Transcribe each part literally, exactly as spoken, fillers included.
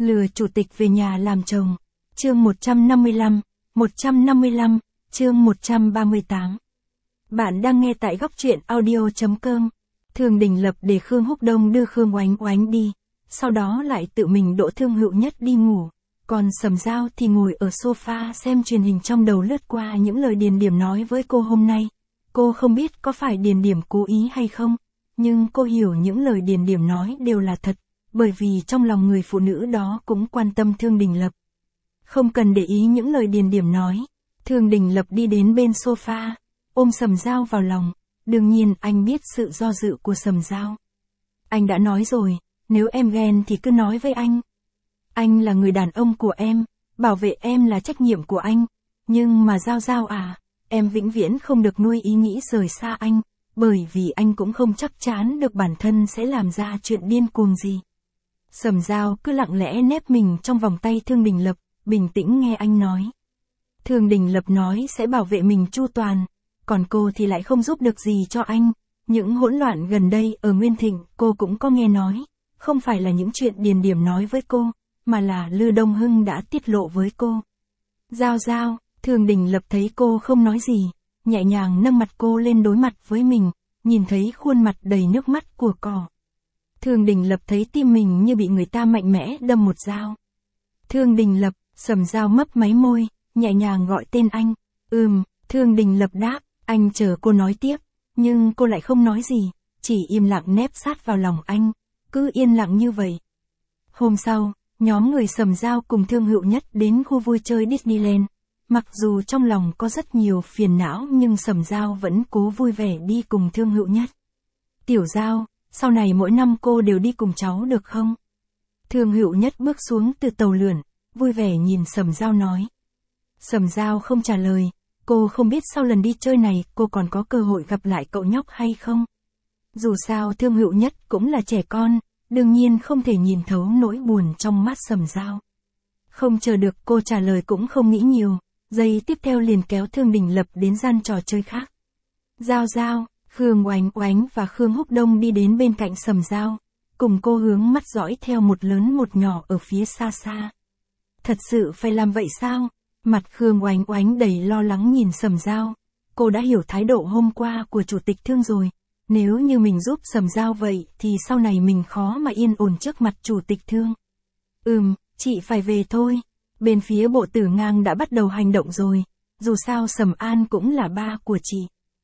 Lừa chủ tịch về nhà làm chồng. Chương một trăm năm mươi lăm, một trăm năm mươi lăm, chương một trăm ba mươi tám. Bạn đang nghe tại góc truyện audio chấm com. Thường Đình Lập để Khương Húc Đông đưa Khương Oánh Oánh đi, sau đó lại tự mình đỗ Thương Hữu Nhất đi ngủ, còn Sầm Dao thì ngồi ở sofa xem truyền hình, trong đầu lướt qua những lời Điền Điểm nói với cô hôm nay. Cô không biết có phải Điền Điểm cố ý hay không, nhưng cô hiểu những lời Điền Điểm nói đều là thật, bởi vì trong lòng người phụ nữ đó cũng quan tâm Thương Đình Lập. Không cần để ý những lời Điền Điểm nói, Thương Đình Lập đi đến bên sofa, ôm Sầm Dao vào lòng. Đương nhiên anh biết sự do dự của Sầm Dao. Anh đã nói rồi, nếu em ghen thì cứ nói với anh. Anh là người đàn ông của em, bảo vệ em là trách nhiệm của anh. Nhưng mà Dao Dao à, em vĩnh viễn không được nuôi ý nghĩ rời xa anh, bởi vì anh cũng không chắc chắn được bản thân sẽ làm ra chuyện điên cuồng gì. Sầm Dao cứ lặng lẽ nép mình trong vòng tay Thương Đình Lập, bình tĩnh nghe anh nói. Thương Đình Lập nói sẽ bảo vệ mình chu toàn, còn cô thì lại không giúp được gì cho anh. Những hỗn loạn gần đây ở Nguyên Thịnh cô cũng có nghe nói, không phải là những chuyện Điền Điểm nói với cô, mà là Lư Đông Hưng đã tiết lộ với cô. Dao Dao, Thương Đình Lập thấy cô không nói gì, nhẹ nhàng nâng mặt cô lên đối mặt với mình, nhìn thấy khuôn mặt đầy nước mắt của cỏ. Thương Đình Lập thấy tim mình như bị người ta mạnh mẽ đâm một dao. Thương Đình Lập, Sầm Dao mấp máy môi, nhẹ nhàng gọi tên anh. Ừm, Thương Đình Lập đáp, anh chờ cô nói tiếp, nhưng cô lại không nói gì, chỉ im lặng nép sát vào lòng anh, cứ yên lặng như vậy. Hôm sau, nhóm người Sầm Dao cùng Thương Hữu Nhất đến khu vui chơi Disneyland. Mặc dù trong lòng có rất nhiều phiền não nhưng Sầm Dao vẫn cố vui vẻ đi cùng Thương Hữu Nhất. Tiểu Dao, sau này mỗi năm cô đều đi cùng cháu được không? Thương Hữu Nhất bước xuống từ tàu lượn, vui vẻ nhìn Sầm Dao nói. Sầm Dao không trả lời, cô không biết sau lần đi chơi này cô còn có cơ hội gặp lại cậu nhóc hay không. Dù sao Thương Hữu Nhất cũng là trẻ con, đương nhiên không thể nhìn thấu nỗi buồn trong mắt Sầm Dao. Không chờ được cô trả lời cũng không nghĩ nhiều, giây tiếp theo liền kéo Thương Đình Lập đến gian trò chơi khác. Dao Dao, Khương Oánh Oánh và Khương Húc Đông đi đến bên cạnh Sầm Dao, cùng cô hướng mắt dõi theo một lớn một nhỏ ở phía xa xa. Thật sự phải làm vậy sao? Mặt Khương Oánh Oánh đầy lo lắng nhìn Sầm Dao. Cô đã hiểu thái độ hôm qua của chủ tịch Thương rồi. Nếu như mình giúp Sầm Dao vậy thì sau này mình khó mà yên ổn trước mặt chủ tịch Thương. Ừm, chị phải về thôi. Bên phía Bộ Tử Ngang đã bắt đầu hành động rồi. Dù sao Sầm An cũng là ba của chị.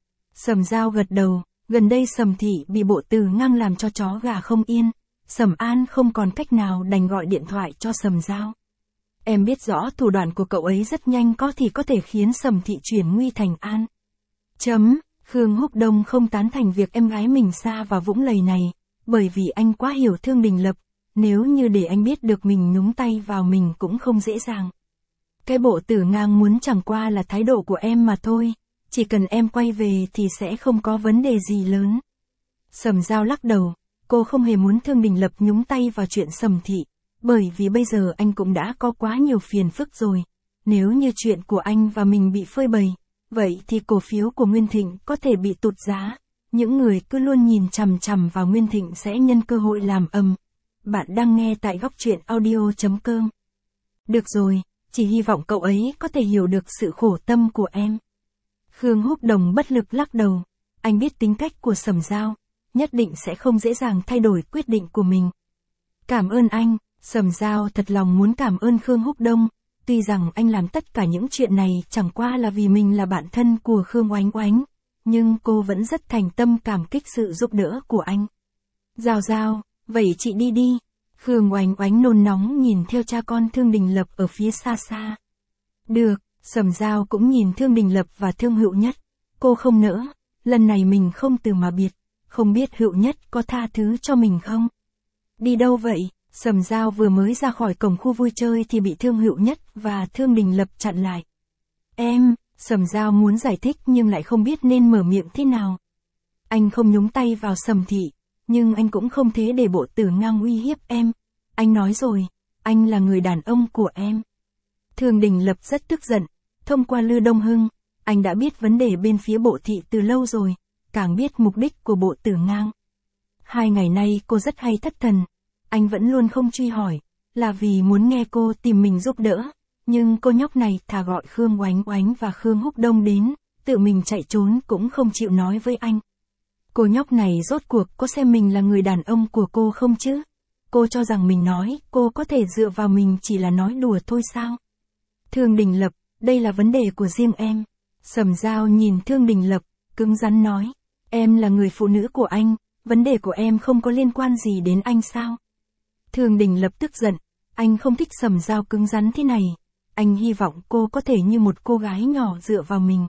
Sầm Dao gật đầu. Gần đây Sầm Thị bị Bộ Tử Ngang làm cho chó gà không yên. Sầm An không còn cách nào đành gọi điện thoại cho Sầm Dao. Em biết rõ thủ đoạn của cậu ấy rất nhanh có thì có thể khiến Sầm Thị chuyển nguy thành an. Chấm, Khương Húc Đông không tán thành việc em gái mình sa vào vũng lầy này, bởi vì anh quá hiểu Thương Đình Lập, nếu như để anh biết được mình nhúng tay vào mình cũng không dễ dàng. Cái Bộ Tử Ngang muốn chẳng qua là thái độ của em mà thôi, chỉ cần em quay về thì sẽ không có vấn đề gì lớn. Sầm Dao lắc đầu, cô không hề muốn Thương Đình Lập nhúng tay vào chuyện Sầm Thị. Bởi vì bây giờ anh cũng đã có quá nhiều phiền phức rồi. Nếu như chuyện của anh và mình bị phơi bày, vậy thì cổ phiếu của Nguyên Thịnh có thể bị tụt giá. Những người cứ luôn nhìn chằm chằm vào Nguyên Thịnh sẽ nhân cơ hội làm ầm. Bạn đang nghe tại góc truyện audio chấm com. Được rồi, chỉ hy vọng cậu ấy có thể hiểu được sự khổ tâm của em. Khương Húc Đồng bất lực lắc đầu. Anh biết tính cách của Sầm Dao, nhất định sẽ không dễ dàng thay đổi quyết định của mình. Cảm ơn anh. Sầm Dao thật lòng muốn cảm ơn Khương Húc Đông, tuy rằng anh làm tất cả những chuyện này chẳng qua là vì mình là bạn thân của Khương Oánh Oánh, nhưng cô vẫn rất thành tâm cảm kích sự giúp đỡ của anh. Dao Dao, vậy chị đi đi. Khương Oánh Oánh nôn nóng nhìn theo cha con Thương Đình Lập ở phía xa xa. Được, Sầm Dao cũng nhìn Thương Đình Lập và Thương Hữu Nhất. Cô không nỡ, lần này mình không từ mà biệt, không biết Hữu Nhất có tha thứ cho mình không? Đi đâu vậy? Sầm Dao vừa mới ra khỏi cổng khu vui chơi thì bị Thương Hữu Nhất và Thương Đình Lập chặn lại. Em, Sầm Dao muốn giải thích nhưng lại không biết nên mở miệng thế nào. Anh không nhúng tay vào Sầm Thị, nhưng anh cũng không thế để Bộ Tử Ngang uy hiếp em. Anh nói rồi, anh là người đàn ông của em. Thương Đình Lập rất tức giận, thông qua Lư Đông Hưng, anh đã biết vấn đề bên phía Bộ Thị từ lâu rồi, càng biết mục đích của Bộ Tử Ngang. Hai ngày nay cô rất hay thất thần. Anh vẫn luôn không truy hỏi, là vì muốn nghe cô tìm mình giúp đỡ. Nhưng cô nhóc này thà gọi Khương Oánh Oánh và Khương Húc Đông đến, tự mình chạy trốn cũng không chịu nói với anh. Cô nhóc này rốt cuộc có xem mình là người đàn ông của cô không chứ? Cô cho rằng mình nói, cô có thể dựa vào mình chỉ là nói đùa thôi sao? Thương Đình Lập, đây là vấn đề của riêng em. Sầm Dao nhìn Thương Đình Lập, cứng rắn nói. Em là người phụ nữ của anh, vấn đề của em không có liên quan gì đến anh sao? Thương Đình Lập tức giận, anh không thích Sầm Dao cứng rắn thế này. Anh hy vọng cô có thể như một cô gái nhỏ dựa vào mình.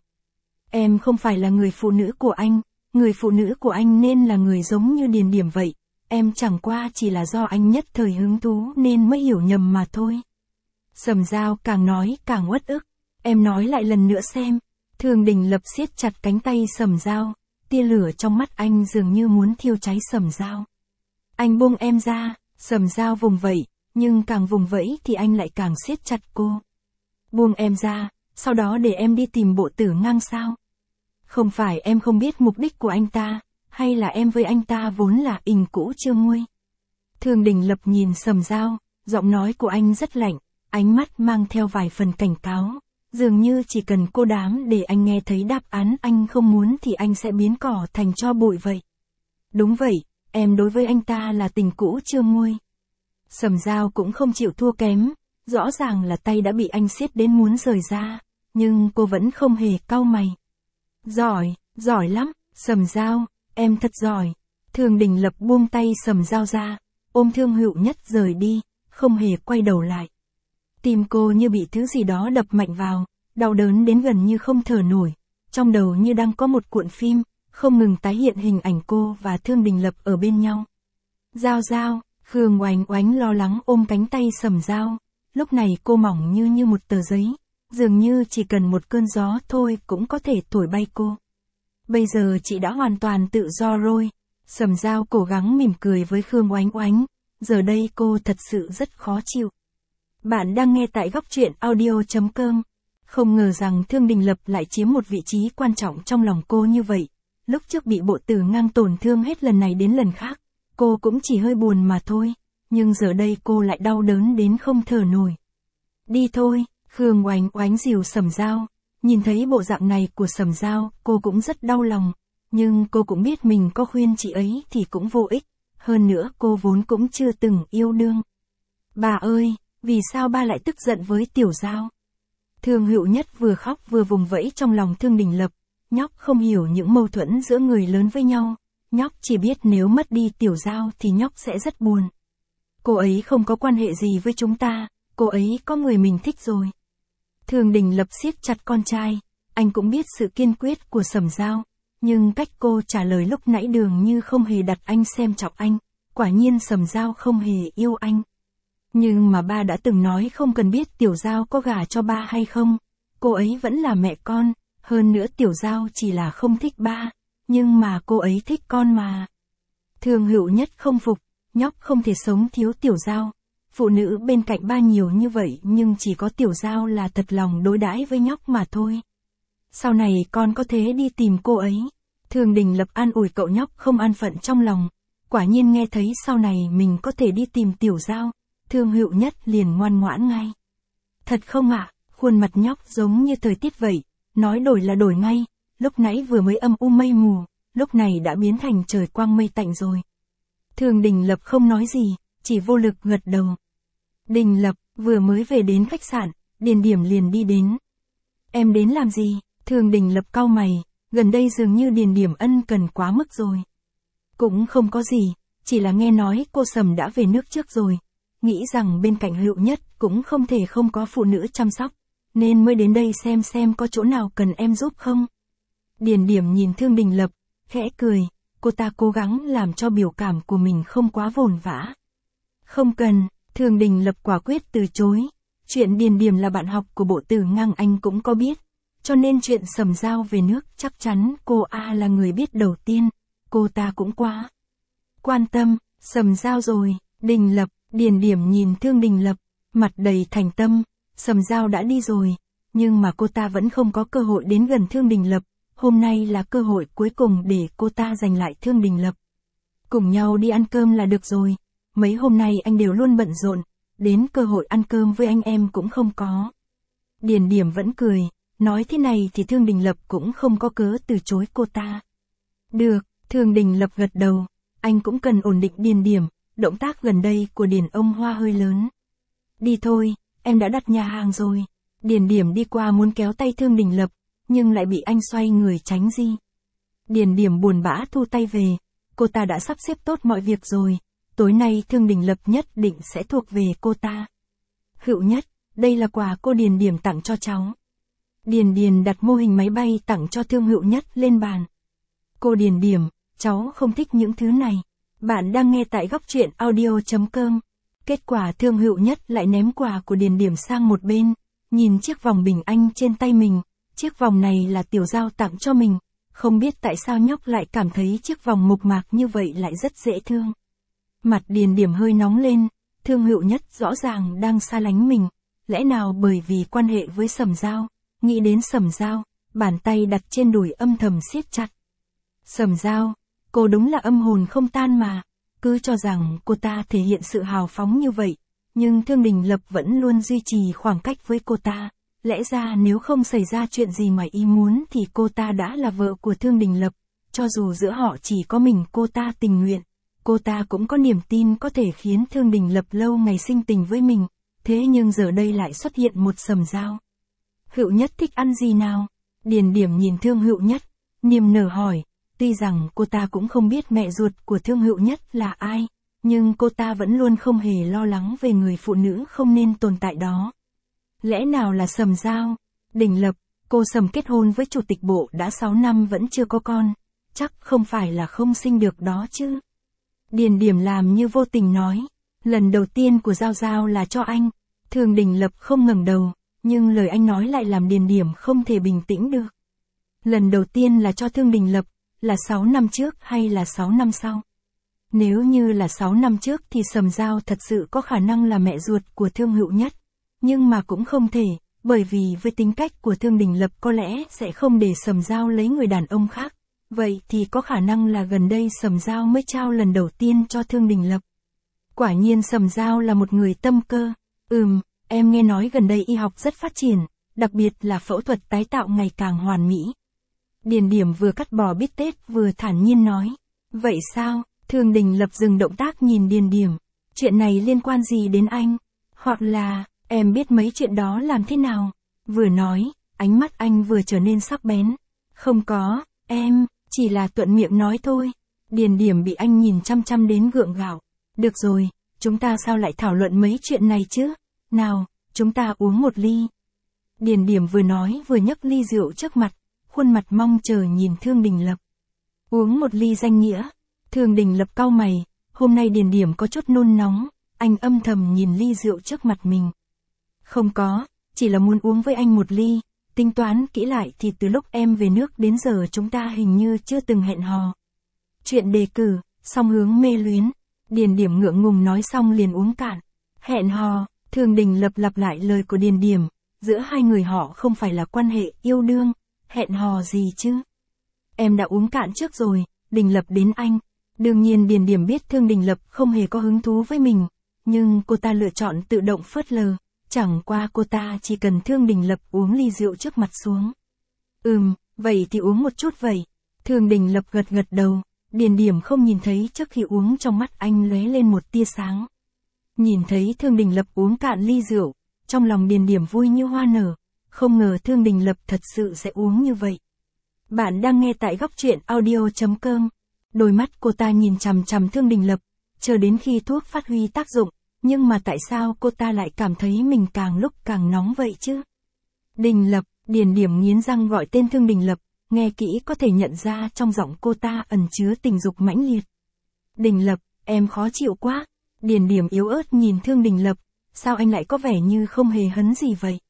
Em không phải là người phụ nữ của anh, người phụ nữ của anh nên là người giống như Điền Điểm vậy. Em chẳng qua chỉ là do anh nhất thời hứng thú nên mới hiểu nhầm mà thôi. Sầm Dao càng nói càng uất ức. Em nói lại lần nữa xem. Thương Đình Lập siết chặt cánh tay Sầm Dao, tia lửa trong mắt anh dường như muốn thiêu cháy Sầm Dao. Anh buông em ra, Sầm Dao vùng vẫy, nhưng càng vùng vẫy thì anh lại càng siết chặt cô. Buông em ra, sau đó để em đi tìm Bộ Tử Ngang sao? Không phải em không biết mục đích của anh ta, hay là em với anh ta vốn là tình cũ chưa nguôi? Thương Đình Lập nhìn Sầm Dao, giọng nói của anh rất lạnh, ánh mắt mang theo vài phần cảnh cáo, dường như chỉ cần cô đám để anh nghe thấy đáp án anh không muốn thì anh sẽ biến cỏ thành tro bụi vậy. Đúng vậy, em đối với anh ta là tình cũ chưa nguôi. Sầm Dao cũng không chịu thua kém, rõ ràng là tay đã bị anh siết đến muốn rời ra, nhưng cô vẫn không hề cau mày. Giỏi, giỏi lắm, Sầm Dao, em thật giỏi. Thương Đình Lập buông tay Sầm Dao ra, ôm Thương Hữu Nhất rời đi, không hề quay đầu lại. Tim cô như bị thứ gì đó đập mạnh vào, đau đớn đến gần như không thở nổi, trong đầu như đang có một cuộn phim, không ngừng tái hiện hình ảnh cô và Thương Đình Lập ở bên nhau. Dao Dao, Khương Oánh Oánh lo lắng ôm cánh tay Sầm Dao, lúc này cô mỏng như như một tờ giấy, dường như chỉ cần một cơn gió thôi cũng có thể thổi bay cô. Bây giờ chị đã hoàn toàn tự do rồi. Sầm Dao cố gắng mỉm cười với Khương Oánh Oánh, giờ đây cô thật sự rất khó chịu. Bạn đang nghe tại góc truyện audio chấm com. Không ngờ rằng Thương Đình Lập lại chiếm một vị trí quan trọng trong lòng cô như vậy. Lúc trước bị Bộ Tử Ngang tổn thương hết lần này đến lần khác, cô cũng chỉ hơi buồn mà thôi, nhưng giờ đây cô lại đau đớn đến không thở nổi. Đi thôi, Khương Oánh Oánh dìu Sầm Dao, nhìn thấy bộ dạng này của Sầm Dao, cô cũng rất đau lòng, nhưng cô cũng biết mình có khuyên chị ấy thì cũng vô ích, hơn nữa cô vốn cũng chưa từng yêu đương. Bà ơi, vì sao ba lại tức giận với Tiểu Dao? Thương Hữu Nhất vừa khóc vừa vùng vẫy trong lòng Thương Đình Lập, nhóc không hiểu những mâu thuẫn giữa người lớn với nhau, nhóc chỉ biết nếu mất đi Tiểu Dao thì nhóc sẽ rất buồn. Cô ấy không có quan hệ gì với chúng ta, cô ấy có người mình thích rồi. Thương Đình Lập siết chặt con trai, anh cũng biết sự kiên quyết của Sầm Dao, nhưng cách cô trả lời lúc nãy dường như không hề đặt anh xem trọng anh, quả nhiên Sầm Dao không hề yêu anh. Nhưng mà ba đã từng nói không cần biết Tiểu Dao có gả cho ba hay không, cô ấy vẫn là mẹ con, hơn nữa Tiểu Dao chỉ là không thích ba, nhưng mà cô ấy thích con mà. Thương Hữu Nhất không phục, nhóc không thể sống thiếu Tiểu Dao. Phụ nữ bên cạnh ba nhiều như vậy nhưng chỉ có Tiểu Dao là thật lòng đối đãi với nhóc mà thôi. Sau này con có thế đi tìm cô ấy. Thương Đình Lập an ủi cậu nhóc không an phận trong lòng. Quả nhiên nghe thấy sau này mình có thể đi tìm Tiểu Dao, Thương Hữu Nhất liền ngoan ngoãn ngay. Thật không ạ, à, khuôn mặt nhóc giống như thời tiết vậy, nói đổi là đổi ngay, lúc nãy vừa mới âm u mây mù, lúc này đã biến thành trời quang mây tạnh rồi. Thương Đình Lập không nói gì, chỉ vô lực gật đầu. Đình Lập, vừa mới về đến khách sạn, Điền Điểm liền đi đến. Em đến làm gì? Thương Đình Lập cau mày, gần đây dường như Điền Điểm ân cần quá mức rồi. Cũng không có gì, chỉ là nghe nói cô Sầm đã về nước trước rồi, nghĩ rằng bên cạnh Hữu Nhất cũng không thể không có phụ nữ chăm sóc, nên mới đến đây xem xem có chỗ nào cần em giúp không. Điền Điểm nhìn Thương Đình Lập, khẽ cười, cô ta cố gắng làm cho biểu cảm của mình không quá vồn vã. Không cần, Thương Đình Lập quả quyết từ chối, chuyện Điền Điểm là bạn học của Bộ Tử Ngang anh cũng có biết, cho nên chuyện Sầm Dao về nước chắc chắn cô A là người biết đầu tiên, cô ta cũng quá quan tâm, Sầm Dao rồi. Đình Lập, Điền Điểm nhìn Thương Đình Lập, mặt đầy thành tâm, Sầm Dao đã đi rồi, nhưng mà cô ta vẫn không có cơ hội đến gần Thương Đình Lập, hôm nay là cơ hội cuối cùng để cô ta giành lại Thương Đình Lập. Cùng nhau đi ăn cơm là được rồi, mấy hôm nay anh đều luôn bận rộn, đến cơ hội ăn cơm với anh em cũng không có. Điền Điểm vẫn cười, nói thế này thì Thương Đình Lập cũng không có cớ từ chối cô ta. Được, Thương Đình Lập gật đầu, anh cũng cần ổn định Điền Điểm, động tác gần đây của Điền ông Hoa hơi lớn. Đi thôi, em đã đặt nhà hàng rồi. Điền Điểm đi qua muốn kéo tay Thương Đình Lập, nhưng lại bị anh xoay người tránh đi. Điền Điểm buồn bã thu tay về, cô ta đã sắp xếp tốt mọi việc rồi, tối nay Thương Đình Lập nhất định sẽ thuộc về cô ta. Hữu Nhất, đây là quà cô Điền Điểm tặng cho cháu. Điền Điền đặt mô hình máy bay tặng cho Thương Hữu Nhất lên bàn. Cô Điền Điểm, cháu không thích những thứ này. Bạn đang nghe tại góc truyện audio chấm com. Kết quả Thương Hữu Nhất lại ném quà của Điền Điểm sang một bên, nhìn chiếc vòng bình anh trên tay mình, chiếc vòng này là Tiểu Giao tặng cho mình, không biết tại sao nhóc lại cảm thấy chiếc vòng mộc mạc như vậy lại rất dễ thương. Mặt Điền Điểm hơi nóng lên, Thương Hữu Nhất rõ ràng đang xa lánh mình, lẽ nào bởi vì quan hệ với Sầm Giao, nghĩ đến Sầm Giao, bàn tay đặt trên đùi âm thầm siết chặt. Sầm Giao, cô đúng là âm hồn không tan mà, cứ cho rằng cô ta thể hiện sự hào phóng như vậy, nhưng Thương Đình Lập vẫn luôn duy trì khoảng cách với cô ta, lẽ ra nếu không xảy ra chuyện gì ngoài ý muốn thì cô ta đã là vợ của Thương Đình Lập, cho dù giữa họ chỉ có mình cô ta tình nguyện, cô ta cũng có niềm tin có thể khiến Thương Đình Lập lâu ngày sinh tình với mình, thế nhưng giờ đây lại xuất hiện một Sầm Giao. Hữu Nhất thích ăn gì nào? Điền Điểm nhìn Thương Hữu Nhất, niềm nở hỏi, tuy rằng cô ta cũng không biết mẹ ruột của Thương Hữu Nhất là ai, nhưng cô ta vẫn luôn không hề lo lắng về người phụ nữ không nên tồn tại đó. Lẽ nào là Sầm Giao? Đình Lập, cô Sầm kết hôn với chủ tịch bộ đã sáu năm vẫn chưa có con, chắc không phải là không sinh được đó chứ. Điền Điểm làm như vô tình nói, lần đầu tiên của Giao Giao là cho anh. Thương Đình Lập không ngẩng đầu, nhưng lời anh nói lại làm Điền Điểm không thể bình tĩnh được. Lần đầu tiên là cho Thương Đình Lập, là sáu năm trước hay là sáu năm sau? Nếu như là sáu năm trước thì Sầm Giao thật sự có khả năng là mẹ ruột của Thương Hữu Nhất, nhưng mà cũng không thể, bởi vì với tính cách của Thương Đình Lập có lẽ sẽ không để Sầm Giao lấy người đàn ông khác, vậy thì có khả năng là gần đây Sầm Giao mới trao lần đầu tiên cho Thương Đình Lập. Quả nhiên Sầm Giao là một người tâm cơ. Ừm, em nghe nói gần đây y học rất phát triển, đặc biệt là phẫu thuật tái tạo ngày càng hoàn mỹ. Điền Điểm vừa cắt bò bít tết vừa thản nhiên nói. Vậy sao? Thương Đình Lập dừng động tác nhìn Điền Điểm. Chuyện này liên quan gì đến anh? Hoặc là, em biết mấy chuyện đó làm thế nào? Vừa nói, ánh mắt anh vừa trở nên sắc bén. Không có, em, chỉ là thuận miệng nói thôi. Điền Điểm bị anh nhìn chăm chăm đến gượng gạo. Được rồi, chúng ta sao lại thảo luận mấy chuyện này chứ? Nào, chúng ta uống một ly. Điền Điểm vừa nói vừa nhấc ly rượu trước mặt, khuôn mặt mong chờ nhìn Thương Đình Lập. Uống một ly danh nghĩa. Thương Đình Lập cau mày, hôm nay Điền Điểm có chút nôn nóng, anh âm thầm nhìn ly rượu trước mặt mình. Không có, chỉ là muốn uống với anh một ly, tính toán kỹ lại thì từ lúc em về nước đến giờ chúng ta hình như chưa từng hẹn hò. Chuyện đề cử, song hướng mê luyến. Điền Điểm ngượng ngùng nói xong liền uống cạn. Hẹn hò, Thương Đình Lập lặp lại lời của Điền Điểm, giữa hai người họ không phải là quan hệ yêu đương, hẹn hò gì chứ. Em đã uống cạn trước rồi, Đình Lập đến anh. Đương nhiên Điền Điểm biết Thương Đình Lập không hề có hứng thú với mình, nhưng cô ta lựa chọn tự động phớt lờ, chẳng qua cô ta chỉ cần Thương Đình Lập uống ly rượu trước mặt xuống. Ừm, vậy thì uống một chút vậy. Thương Đình Lập gật gật đầu, Điền Điểm không nhìn thấy trước khi uống trong mắt anh lóe lên một tia sáng. Nhìn thấy Thương Đình Lập uống cạn ly rượu, trong lòng Điền Điểm vui như hoa nở, không ngờ Thương Đình Lập thật sự sẽ uống như vậy. Bạn đang nghe tại góc truyện audio chấm com. Đôi mắt cô ta nhìn chằm chằm Thương Đình Lập, chờ đến khi thuốc phát huy tác dụng, nhưng mà tại sao cô ta lại cảm thấy mình càng lúc càng nóng vậy chứ? Đình Lập, Điền Điểm nghiến răng gọi tên Thương Đình Lập, nghe kỹ có thể nhận ra trong giọng cô ta ẩn chứa tình dục mãnh liệt. Đình Lập, em khó chịu quá. Điền Điểm yếu ớt nhìn Thương Đình Lập, sao anh lại có vẻ như không hề hấn gì vậy?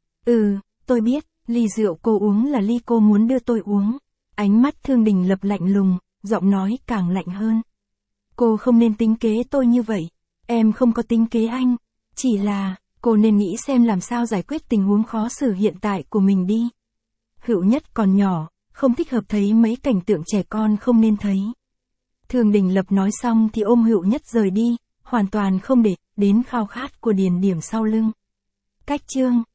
Ừ, tôi biết, ly rượu cô uống là ly cô muốn đưa tôi uống. Ánh mắt Thương Đình Lập lạnh lùng, giọng nói càng lạnh hơn. Cô không nên tính kế tôi như vậy, em không có tính kế anh, chỉ là, cô nên nghĩ xem làm sao giải quyết tình huống khó xử hiện tại của mình đi. Hữu Nhất còn nhỏ, không thích hợp thấy mấy cảnh tượng trẻ con không nên thấy. Thương Đình Lập nói xong thì ôm Hữu Nhất rời đi, hoàn toàn không để đến khao khát của điền điểm sau lưng. Cách chương